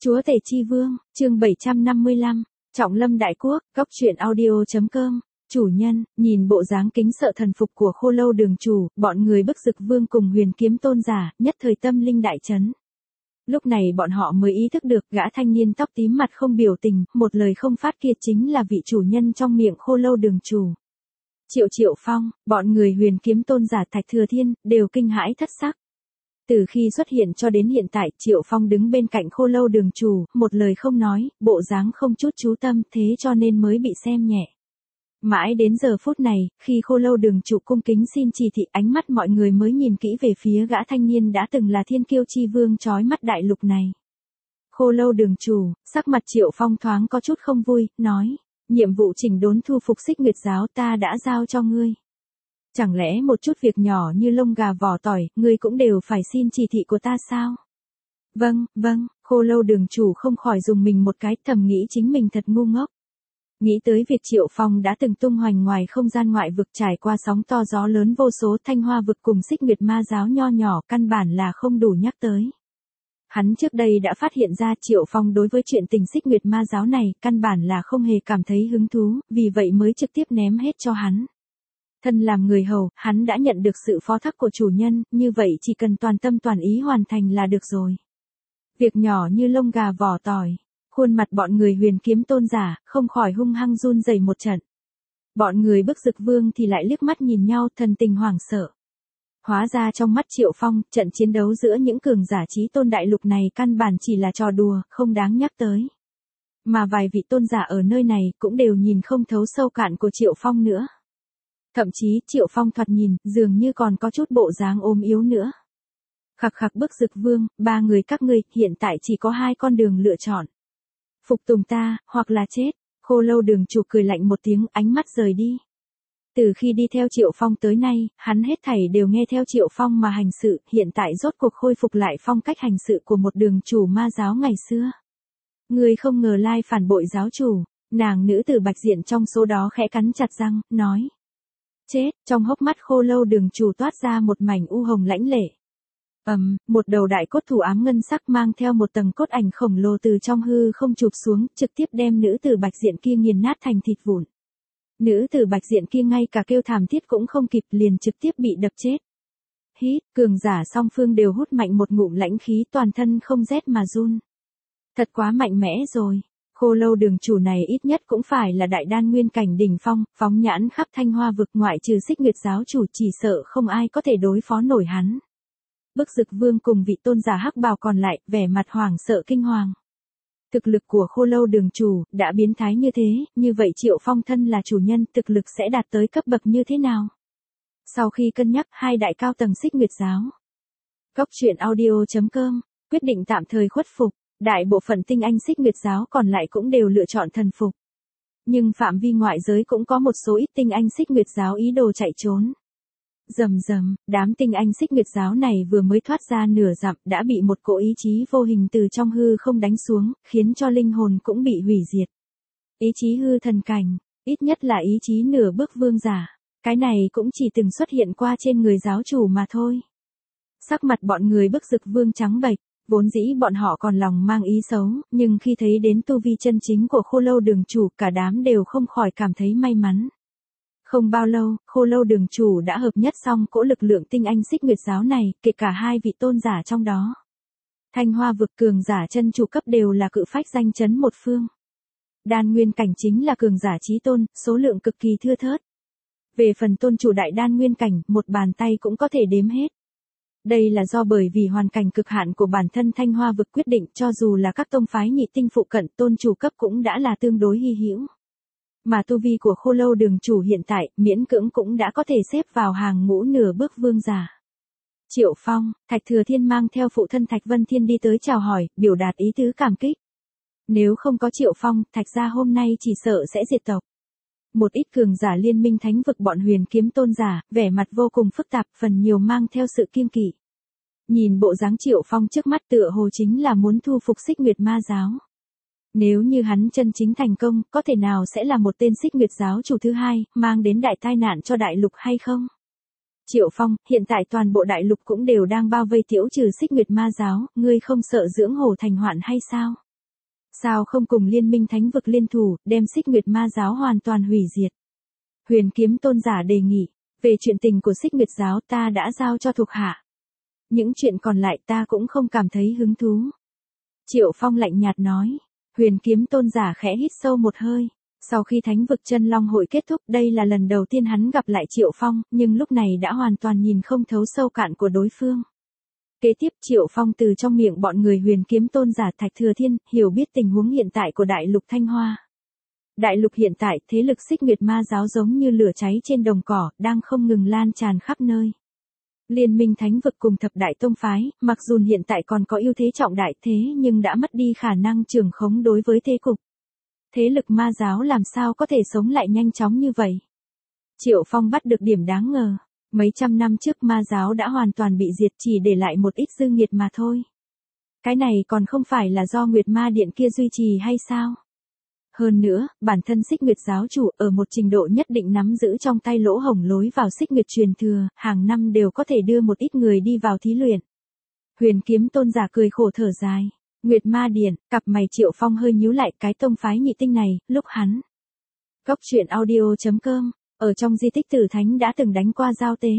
Chúa Tể Chi Vương, chương 755, Trọng Lâm Đại Quốc, Góc Truyện Audio.com, chủ nhân, nhìn bộ dáng kính sợ thần phục của Khô Lâu Đường chủ, bọn người Bức Dực Vương cùng Huyền Kiếm Tôn giả, nhất thời tâm linh đại chấn. Lúc này bọn họ mới ý thức được gã thanh niên tóc tím mặt không biểu tình, một lời không phát kia chính là vị chủ nhân trong miệng Khô Lâu Đường chủ. Triệu Phong, bọn người Huyền Kiếm Tôn giả Thạch Thừa Thiên, đều kinh hãi thất sắc. Từ khi xuất hiện cho đến hiện tại, Triệu Phong đứng bên cạnh Khô Lâu Đường chủ, một lời không nói, bộ dáng không chút chú tâm, thế cho nên mới bị xem nhẹ. Mãi đến giờ phút này, khi Khô Lâu Đường chủ cung kính xin chỉ thị, ánh mắt mọi người mới nhìn kỹ về phía gã thanh niên đã từng là thiên kiêu chi vương chói mắt đại lục này. Khô Lâu Đường chủ, sắc mặt Triệu Phong thoáng có chút không vui, nói, nhiệm vụ chỉnh đốn thu phục Xích Nguyệt giáo ta đã giao cho ngươi. Chẳng lẽ một chút việc nhỏ như lông gà vỏ tỏi, ngươi cũng đều phải xin chỉ thị của ta sao? Vâng, Khô Lâu Đường chủ không khỏi dùng mình một cái, thầm nghĩ chính mình thật ngu ngốc. Nghĩ tới việc Triệu Phong đã từng tung hoành ngoài không gian ngoại vực trải qua sóng to gió lớn vô số, Thanh Hoa vực cùng Xích Nguyệt ma giáo nho nhỏ căn bản là không đủ nhắc tới. Hắn trước đây đã phát hiện ra Triệu Phong đối với chuyện tình Xích Nguyệt ma giáo này căn bản là không hề cảm thấy hứng thú, vì vậy mới trực tiếp ném hết cho hắn. Thân làm người hầu, hắn đã nhận được sự phó thác của chủ nhân, như vậy chỉ cần toàn tâm toàn ý hoàn thành là được rồi. Việc nhỏ như lông gà vỏ tỏi, khuôn mặt bọn người Huyền Kiếm Tôn giả, không khỏi hung hăng run rẩy một trận. Bọn người Bức Dực Vương thì lại liếc mắt nhìn nhau, thần tình hoảng sợ. Hóa ra trong mắt Triệu Phong, trận chiến đấu giữa những cường giả chí tôn đại lục này căn bản chỉ là trò đùa, không đáng nhắc tới. Mà vài vị tôn giả ở nơi này cũng đều nhìn không thấu sâu cạn của Triệu Phong nữa. Thậm chí Triệu Phong thoạt nhìn, dường như còn có chút bộ dáng ốm yếu nữa. Khặc Bức Dực Vương, ba người các ngươi, hiện tại chỉ có hai con đường lựa chọn. Phục tùng ta, hoặc là chết. Khô Lâu Đường chủ cười lạnh một tiếng, ánh mắt rời đi. Từ khi đi theo Triệu Phong tới nay, hắn hết thảy đều nghe theo Triệu Phong mà hành sự, hiện tại rốt cuộc khôi phục lại phong cách hành sự của một đường chủ ma giáo ngày xưa. Người không ngờ lai phản bội giáo chủ, nàng nữ tử Bạch Diện trong số đó khẽ cắn chặt răng, nói. Chết, trong hốc mắt Khô Lâu Đường chủ toát ra một mảnh u hồng lãnh lệ. Một đầu đại cốt thủ ám ngân sắc mang theo một tầng cốt ảnh khổng lồ từ trong hư không chụp xuống, trực tiếp đem nữ tử Bạch Diện kia nghiền nát thành thịt vụn. Nữ tử Bạch Diện kia ngay cả kêu thảm thiết cũng không kịp, liền trực tiếp bị đập chết. Hít, cường giả song phương đều hút mạnh một ngụm lãnh khí, toàn thân không rét mà run. Thật quá mạnh mẽ rồi. Khô Lâu Đường chủ này ít nhất cũng phải là đại đan nguyên cảnh đỉnh phong, phóng nhãn khắp Thanh Hoa vực, ngoại trừ Xích Nguyệt giáo chủ chỉ sợ không ai có thể đối phó nổi hắn. Bức Dực Vương cùng vị tôn giả hắc bào còn lại, vẻ mặt hoảng sợ kinh hoàng. Thực lực của Khô Lâu Đường chủ đã biến thái như thế, như vậy Triệu Phong thân là chủ nhân, thực lực sẽ đạt tới cấp bậc như thế nào? Sau khi cân nhắc, hai đại cao tầng Xích Nguyệt giáo, Góc Truyện Audio.com, quyết định tạm thời khuất phục. Đại bộ phận tinh anh Xích Nguyệt giáo còn lại cũng đều lựa chọn thần phục. Nhưng phạm vi ngoại giới cũng có một số ít tinh anh Xích Nguyệt giáo ý đồ chạy trốn. Rầm, đám tinh anh Xích Nguyệt giáo này vừa mới thoát ra nửa dặm đã bị một cỗ ý chí vô hình từ trong hư không đánh xuống, khiến cho linh hồn cũng bị hủy diệt. Ý chí hư thần cảnh, ít nhất là ý chí nửa bước vương giả. Cái này cũng chỉ từng xuất hiện qua trên người giáo chủ mà thôi. Sắc mặt bọn người Bức Dực Vương trắng bệch. Vốn dĩ bọn họ còn lòng mang ý xấu, nhưng khi thấy đến tu vi chân chính của Khô Lâu Đường chủ, cả đám đều không khỏi cảm thấy may mắn. Không bao lâu, Khô Lâu Đường chủ đã hợp nhất xong cỗ lực lượng tinh anh Xích Nguyệt giáo này, kể cả hai vị tôn giả trong đó. Thanh Hoa vực cường giả chân chủ cấp đều là cự phách danh chấn một phương. Đan nguyên cảnh chính là cường giả chí tôn, số lượng cực kỳ thưa thớt. Về phần tôn chủ đại đan nguyên cảnh, một bàn tay cũng có thể đếm hết. Đây là do bởi vì hoàn cảnh cực hạn của bản thân Thanh Hoa vực quyết định, cho dù là các tông phái nhị tinh phụ cận, tôn chủ cấp cũng đã là tương đối hy hữu. Mà tu vi của Khô Lâu Đường chủ hiện tại, miễn cưỡng cũng đã có thể xếp vào hàng ngũ nửa bước vương giả. Triệu Phong, Thạch Thừa Thiên mang theo phụ thân Thạch Vân Thiên đi tới chào hỏi, biểu đạt ý tứ cảm kích. Nếu không có Triệu Phong, Thạch gia hôm nay chỉ sợ sẽ diệt tộc. Một ít cường giả liên minh thánh vực bọn Huyền Kiếm Tôn giả, vẻ mặt vô cùng phức tạp, phần nhiều mang theo sự kiêng kỵ. Nhìn bộ dáng Triệu Phong trước mắt tựa hồ chính là muốn thu phục Xích Nguyệt ma giáo. Nếu như hắn chân chính thành công, có thể nào sẽ là một tên Xích Nguyệt giáo chủ thứ hai, mang đến đại tai nạn cho đại lục hay không? Triệu Phong, hiện tại toàn bộ đại lục cũng đều đang bao vây tiểu trừ Xích Nguyệt ma giáo, ngươi không sợ dưỡng hổ thành hoạn hay sao? Sao không cùng liên minh thánh vực liên thủ, đem Xích Nguyệt Ma giáo hoàn toàn hủy diệt? Huyền Kiếm Tôn giả đề nghị, về chuyện tình của Xích Nguyệt giáo ta đã giao cho thuộc hạ. Những chuyện còn lại ta cũng không cảm thấy hứng thú. Triệu Phong lạnh nhạt nói. Huyền Kiếm Tôn giả khẽ hít sâu một hơi. Sau khi Thánh vực Chân Long hội kết thúc, đây là lần đầu tiên hắn gặp lại Triệu Phong, nhưng lúc này đã hoàn toàn nhìn không thấu sâu cạn của đối phương. Kế tiếp Triệu Phong từ trong miệng bọn người Huyền Kiếm Tôn giả Thạch Thừa Thiên, hiểu biết tình huống hiện tại của Đại lục Thanh Hoa. Đại lục hiện tại, thế lực Xích Nguyệt Ma giáo giống như lửa cháy trên đồng cỏ, đang không ngừng lan tràn khắp nơi. Liên minh thánh vực cùng thập đại tông phái, mặc dù hiện tại còn có ưu thế trọng đại thế nhưng đã mất đi khả năng trường khống đối với thế cục. Thế lực ma giáo làm sao có thể sống lại nhanh chóng như vậy? Triệu Phong bắt được điểm đáng ngờ. Mấy trăm năm trước ma giáo đã hoàn toàn bị diệt, chỉ để lại một ít dư nghiệt mà thôi. Cái này còn không phải là do Nguyệt Ma Điện kia duy trì hay sao? Hơn nữa, bản thân Xích Nguyệt giáo chủ ở một trình độ nhất định nắm giữ trong tay lỗ hổng lối vào Xích Nguyệt truyền thừa, hàng năm đều có thể đưa một ít người đi vào thí luyện. Huyền Kiếm Tôn giả cười khổ thở dài. Nguyệt Ma Điện, cặp mày Triệu Phong hơi nhíu lại, cái tông phái nhị tinh này, lúc hắn. Góc truyện audio.com, ở trong di tích Tử Thánh đã từng đánh qua giao tế.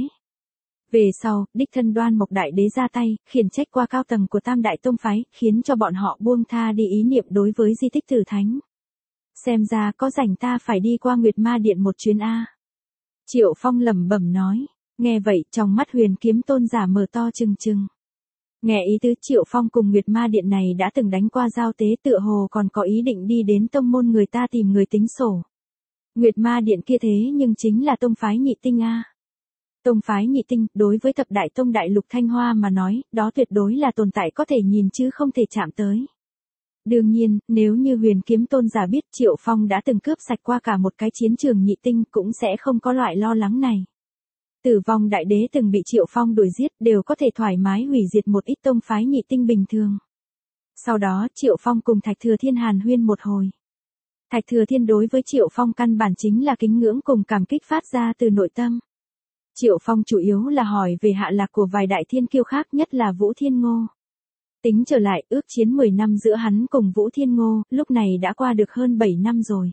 Về sau, đích thân Đoan Mộc Đại Đế ra tay, khiển trách qua cao tầng của Tam Đại Tông phái, khiến cho bọn họ buông tha đi ý niệm đối với di tích Tử Thánh. Xem ra có rảnh ta phải đi qua Nguyệt Ma Điện một chuyến a. Triệu Phong lẩm bẩm nói. Nghe vậy, trong mắt Huyền Kiếm Tôn giả mở to trừng trừng. Nghe ý tứ Triệu Phong cùng Nguyệt Ma Điện này đã từng đánh qua giao tế, tựa hồ còn có ý định đi đến tông môn người ta tìm người tính sổ. Nguyệt Ma Điện kia thế nhưng chính là tông phái nhị tinh a. Tông phái nhị tinh, đối với thập đại tông đại lục Thanh Hoa mà nói, đó tuyệt đối là tồn tại có thể nhìn chứ không thể chạm tới. Đương nhiên, nếu như Huyền Kiếm Tôn giả biết Triệu Phong đã từng cướp sạch qua cả một cái chiến trường nhị tinh, cũng sẽ không có loại lo lắng này. Tử Vong Đại Đế từng bị Triệu Phong đuổi giết, đều có thể thoải mái hủy diệt một ít tông phái nhị tinh bình thường. Sau đó Triệu Phong cùng Thạch Thừa Thiên hàn huyên một hồi. Thạch Thừa Thiên đối với Triệu Phong căn bản chính là kính ngưỡng cùng cảm kích phát ra từ nội tâm. Triệu Phong chủ yếu là hỏi về hạ lạc của vài đại thiên kiêu khác, nhất là Vũ Thiên Ngô. Tính trở lại, ước chiến 10 năm giữa hắn cùng Vũ Thiên Ngô, lúc này đã qua được hơn 7 năm rồi.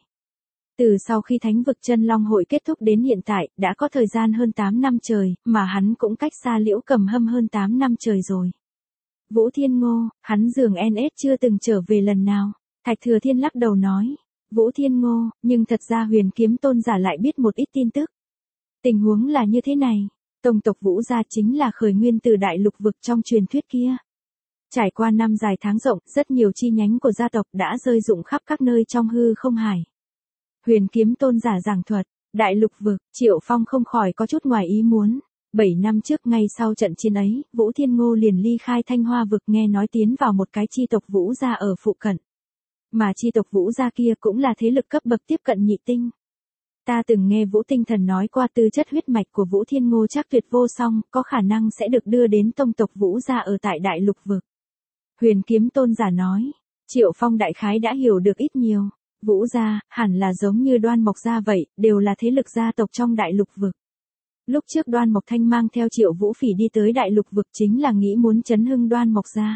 Từ sau khi Thánh vực Chân Long hội kết thúc đến hiện tại, đã có thời gian hơn 8 năm trời, mà hắn cũng cách xa Liễu Cầm Hâm hơn 8 năm trời rồi. Vũ Thiên Ngô, hắn dường NS chưa từng trở về lần nào. Thạch Thừa Thiên lắc đầu nói. Vũ Thiên Ngô, nhưng thật ra Huyền Kiếm Tôn giả lại biết một ít tin tức. Tình huống là như thế này, tông tộc Vũ gia chính là khởi nguyên từ đại lục vực trong truyền thuyết kia. Trải qua năm dài tháng rộng, rất nhiều chi nhánh của gia tộc đã rơi rụng khắp các nơi trong hư không hải. Huyền Kiếm Tôn giả giảng thuật, đại lục vực, Triệu Phong không khỏi có chút ngoài ý muốn. 7 năm trước ngay sau trận chiến ấy, Vũ Thiên Ngô liền ly khai Thanh Hoa vực, nghe nói tiến vào một cái chi tộc Vũ gia ở phụ cận. Mà chi tộc Vũ gia kia cũng là thế lực cấp bậc tiếp cận nhị tinh. Ta từng nghe Vũ Tinh Thần nói qua tư chất huyết mạch của Vũ Thiên Ngô chắc tuyệt vô song, có khả năng sẽ được đưa đến tông tộc Vũ gia ở tại đại lục vực. Huyền Kiếm Tôn giả nói, Triệu Phong đại khái đã hiểu được ít nhiều. Vũ gia, hẳn là giống như Đoan Mộc gia vậy, đều là thế lực gia tộc trong đại lục vực. Lúc trước Đoan Mộc Thanh mang theo Triệu Vũ Phỉ đi tới đại lục vực chính là nghĩ muốn chấn hưng Đoan Mộc gia.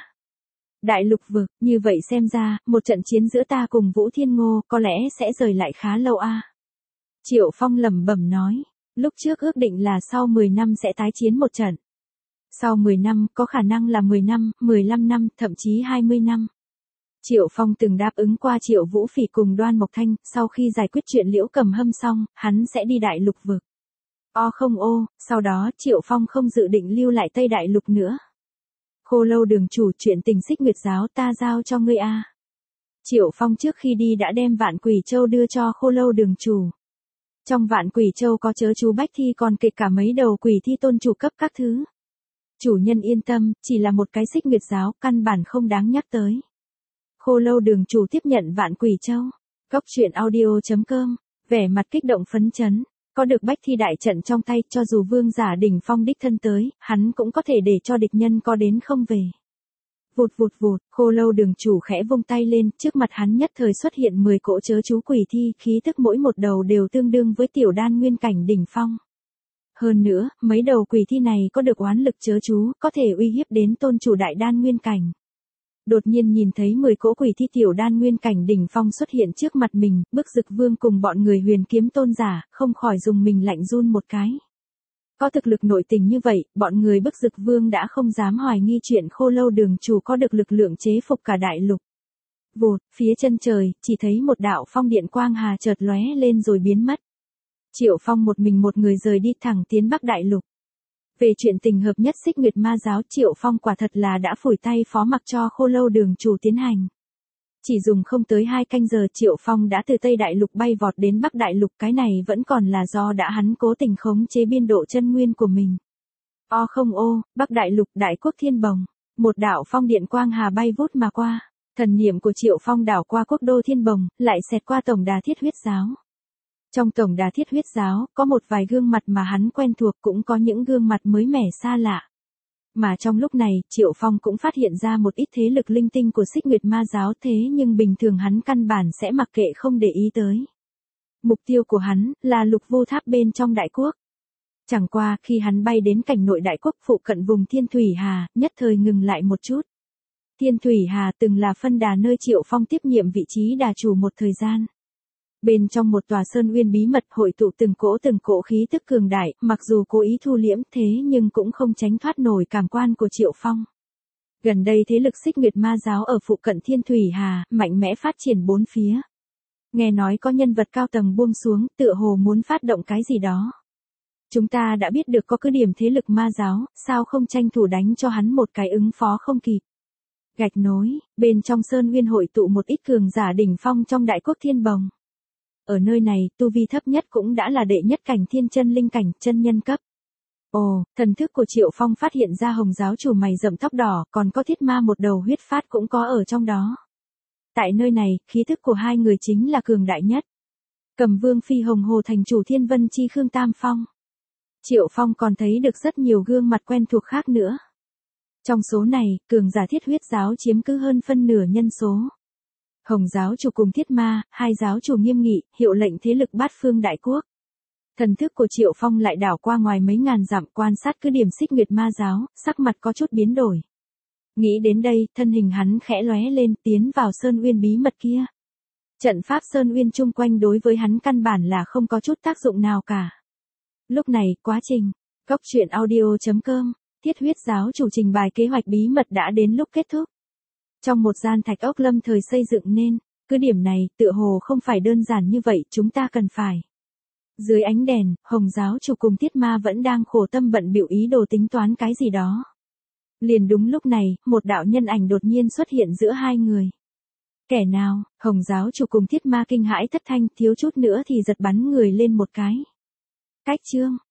Đại lục vực, như vậy xem ra, một trận chiến giữa ta cùng Vũ Thiên Ngô có lẽ sẽ rời lại khá lâu a. Triệu Phong lẩm bẩm nói, lúc trước ước định là sau 10 năm sẽ tái chiến một trận. Sau 10 năm, có khả năng là 10 năm, 15 năm, thậm chí 20 năm. Triệu Phong từng đáp ứng qua Triệu Vũ Phỉ cùng Đoan Mộc Thanh, sau khi giải quyết chuyện Liễu Cầm Hâm xong, hắn sẽ đi đại lục vực. Sau đó Triệu Phong không dự định lưu lại Tây Đại Lục nữa. Khô Lâu đường chủ, chuyện tình Xích Nguyệt giáo ta giao cho ngươi a. Triệu Phong trước khi đi đã đem Vạn Quỷ Châu đưa cho Khô Lâu đường chủ. Trong Vạn Quỷ Châu có chớ chú Bách Thi còn kể cả mấy đầu quỷ thi tôn chủ cấp các thứ. Chủ nhân yên tâm, chỉ là một cái Xích Nguyệt giáo, căn bản không đáng nhắc tới. Khô Lâu đường chủ tiếp nhận Vạn Quỷ Châu. Góc truyện audio.com, vẻ mặt kích động phấn chấn. Có được Bách Thi đại trận trong tay, cho dù vương giả đỉnh phong đích thân tới, hắn cũng có thể để cho địch nhân có đến không về. Vụt vụt vụt, Khô Lâu đường chủ khẽ vung tay lên, trước mặt hắn nhất thời xuất hiện 10 cỗ chớ chú quỷ thi, khí tức mỗi một đầu đều tương đương với tiểu đan nguyên cảnh đỉnh phong. Hơn nữa, mấy đầu quỷ thi này có được oán lực chớ chú, có thể uy hiếp đến tôn chủ đại đan nguyên cảnh. Đột nhiên nhìn thấy 10 cỗ quỷ thi tiểu đan nguyên cảnh đỉnh phong xuất hiện trước mặt mình, Bức Dực Vương cùng bọn người Huyền Kiếm Tôn giả, không khỏi dùng mình lạnh run một cái. Có thực lực nội tình như vậy, bọn người Bức Dực Vương đã không dám hoài nghi chuyện Khô Lâu Đường chủ có được lực lượng chế phục cả đại lục. Vụt, phía chân trời, chỉ thấy một đạo phong điện quang hà chợt lóe lên rồi biến mất. Triệu Phong một mình một người rời đi thẳng tiến Bắc Đại Lục. Về chuyện tình hợp nhất Xích Nguyệt Ma giáo, Triệu Phong quả thật là đã phủi tay phó mặc cho Khô Lâu Đường chủ tiến hành. Chỉ dùng không tới 2 canh giờ Triệu Phong đã từ Tây Đại Lục bay vọt đến Bắc Đại Lục, cái này vẫn còn là do đã hắn cố tình khống chế biên độ chân nguyên của mình. Bắc Đại Lục Đại Quốc Thiên Bồng, một đạo phong điện quang hà bay vút mà qua, thần niệm của Triệu Phong đảo qua quốc đô Thiên Bồng, lại xẹt qua tổng đà Thiết Huyết giáo. Trong tổng đà Thiết Huyết giáo, có một vài gương mặt mà hắn quen thuộc, cũng có những gương mặt mới mẻ xa lạ. Mà trong lúc này, Triệu Phong cũng phát hiện ra một ít thế lực linh tinh của Xích Nguyệt Ma giáo, thế nhưng bình thường hắn căn bản sẽ mặc kệ không để ý tới. Mục tiêu của hắn là Lục Vu Tháp bên trong đại quốc. Chẳng qua, khi hắn bay đến cảnh nội đại quốc phụ cận vùng Thiên Thủy Hà, nhất thời ngừng lại một chút. Thiên Thủy Hà từng là phân đà nơi Triệu Phong tiếp nhiệm vị trí đà chủ một thời gian. Bên trong một tòa sơn uyên bí mật hội tụ từng cỗ khí tức cường đại, mặc dù cố ý thu liễm thế nhưng cũng không tránh thoát nổi cảm quan của Triệu Phong. Gần đây thế lực Xích Nguyệt Ma giáo ở phụ cận Thiên Thủy Hà, mạnh mẽ phát triển bốn phía. Nghe nói có nhân vật cao tầng buông xuống, tựa hồ muốn phát động cái gì đó. Chúng ta đã biết được có cứ điểm thế lực ma giáo, sao không tranh thủ đánh cho hắn một cái ứng phó không kịp. Gạch nối, bên trong sơn uyên hội tụ một ít cường giả đỉnh phong trong đại quốc Thiên Bồng. Ở nơi này, tu vi thấp nhất cũng đã là đệ nhất cảnh thiên chân linh cảnh, chân nhân cấp. Ồ, thần thức của Triệu Phong phát hiện ra Hồng giáo chủ mày rậm tóc đỏ, còn có Thiết Ma một đầu huyết phát cũng có ở trong đó. Tại nơi này, khí thức của hai người chính là cường đại nhất. Cầm Vương Phi Hồng Hồ thành chủ Thiên Vân Chi Khương Tam Phong. Triệu Phong còn thấy được rất nhiều gương mặt quen thuộc khác nữa. Trong số này, cường giả Thiết Huyết giáo chiếm cứ hơn phân nửa nhân số. Hồng giáo chủ cùng Thiết Ma, hai giáo chủ nghiêm nghị, hiệu lệnh thế lực bát phương đại quốc. Thần thức của Triệu Phong lại đảo qua ngoài mấy ngàn dặm quan sát cứ điểm Xích Nguyệt Ma giáo, sắc mặt có chút biến đổi. Nghĩ đến đây, thân hình hắn khẽ lóe lên, tiến vào sơn uyên bí mật kia. Trận pháp sơn uyên chung quanh đối với hắn căn bản là không có chút tác dụng nào cả. Lúc này, quá trình, goctruyện.audio.com, Thiết Huyết giáo chủ trình bày kế hoạch bí mật đã đến lúc kết thúc. Trong một gian thạch ốc lâm thời xây dựng nên, cứ điểm này, tựa hồ không phải đơn giản như vậy, chúng ta cần phải. Dưới ánh đèn, Hồng giáo chủ cùng Thiết Ma vẫn đang khổ tâm bận bịu ý đồ tính toán cái gì đó. Liền đúng lúc này, một đạo nhân ảnh đột nhiên xuất hiện giữa hai người. Kẻ nào? Hồng giáo chủ cùng Thiết Ma kinh hãi thất thanh, thiếu chút nữa thì giật bắn người lên một cái. Cách chương,